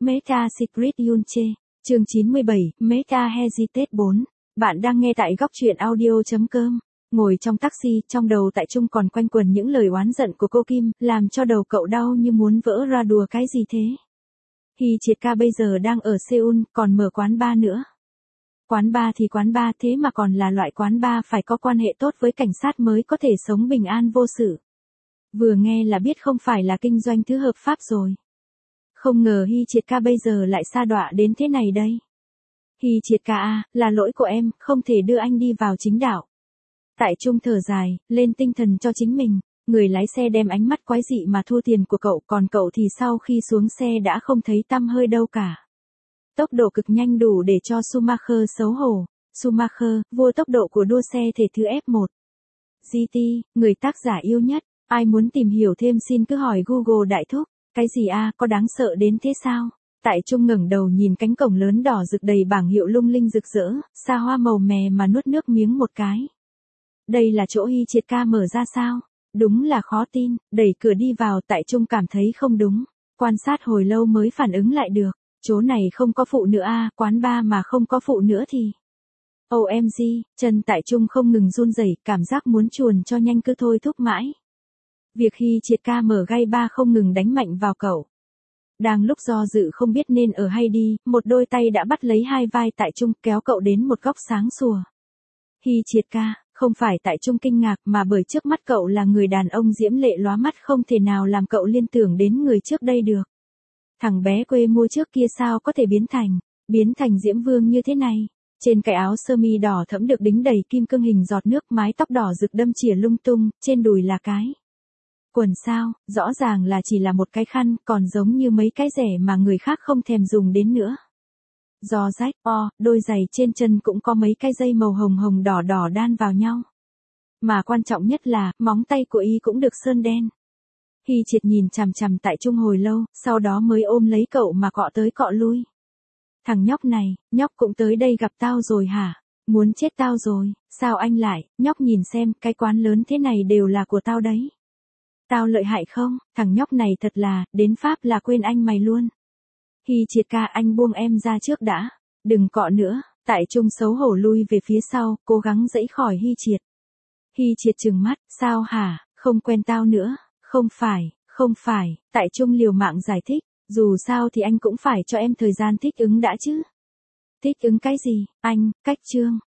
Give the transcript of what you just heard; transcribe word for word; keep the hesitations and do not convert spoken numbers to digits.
Meta Secret Yunche, chương chín mươi bảy, Meta Hesitate bốn. Bạn đang nghe tại góc truyện audio chấm com. Ngồi trong taxi, trong đầu Tại Trung còn quanh quẩn những lời oán giận của cô Kim, làm cho đầu cậu đau như muốn vỡ ra. Đùa cái gì thế? Hy Triệt ca bây giờ đang ở Seoul, còn mở quán bar nữa. Quán bar thì quán bar, thế mà còn là loại quán bar phải có quan hệ tốt với cảnh sát mới có thể sống bình an vô sự. Vừa nghe là biết không phải là kinh doanh thứ hợp pháp rồi. Không ngờ Hy Triệt ca bây giờ lại sa đọa đến thế này đây. Hy Triệt ca à, là lỗi của em, không thể đưa anh đi vào chính đạo. Tại Trung thở dài, lên tinh thần cho chính mình, người lái xe đem ánh mắt quái dị mà thu tiền của cậu, còn cậu thì sau khi xuống xe đã không thấy tăm hơi đâu cả. Tốc độ cực nhanh đủ để cho Schumacher xấu hổ. Schumacher, vua tốc độ của đua xe thể thứ ép một. giê tê, người tác giả yêu nhất, ai muốn tìm hiểu thêm xin cứ hỏi Google đại thúc. Cái gì à, có đáng sợ đến thế sao? Tại Trung ngẩng đầu nhìn cánh cổng lớn đỏ rực đầy bảng hiệu lung linh rực rỡ, xa hoa màu mè mà nuốt nước miếng một cái. Đây là chỗ Hy Triệt ca mở ra sao? Đúng là khó tin, đẩy cửa đi vào Tại Trung cảm thấy không đúng. Quan sát hồi lâu mới phản ứng lại được, chỗ này không có phụ nữa à, quán bar mà không có phụ nữa thì... ô em giê, chân Tại Trung không ngừng run rẩy, cảm giác muốn chuồn cho nhanh cứ thôi thúc mãi. Việc Hy Triệt ca mở gai ba không ngừng đánh mạnh vào cậu. Đang lúc do dự không biết nên ở hay đi, một đôi tay đã bắt lấy hai vai Tại Trung kéo cậu đến một góc sáng sủa. Hy Triệt ca, không phải Tại Trung kinh ngạc mà bởi trước mắt cậu là người đàn ông diễm lệ lóa mắt không thể nào làm cậu liên tưởng đến người trước đây được. Thằng bé quê mùa trước kia sao có thể biến thành, biến thành Diễm Vương như thế này. Trên cái áo sơ mi đỏ thẫm được đính đầy kim cương hình giọt nước, mái tóc đỏ rực đâm chìa lung tung, trên đùi là cái quần sao, rõ ràng là chỉ là một cái khăn, còn giống như mấy cái rẻ mà người khác không thèm dùng đến nữa. Giò rách, o, đôi giày trên chân cũng có mấy cái dây màu hồng hồng đỏ đỏ đan vào nhau. Mà quan trọng nhất là, móng tay của y cũng được sơn đen. Hy Triệt nhìn chằm chằm Tại Trung hồi lâu, sau đó mới ôm lấy cậu mà cọ tới cọ lui. Thằng nhóc này, nhóc cũng tới đây gặp tao rồi hả? Muốn chết tao rồi, sao anh lại, nhóc nhìn xem, cái quán lớn thế này đều là của tao đấy. Tao lợi hại không? Thằng nhóc này thật là, đến Pháp là quên anh mày luôn. Hy Triệt ca, anh buông em ra trước đã. Đừng cọ nữa. Tại Trung xấu hổ lui về phía sau, cố gắng giãy khỏi Hy Triệt. Hy Triệt trừng mắt, sao hả, không quen tao nữa. Không phải, không phải. Tại Trung liều mạng giải thích, dù sao thì anh cũng phải cho em thời gian thích ứng đã chứ. Thích ứng cái gì, anh, cách chương.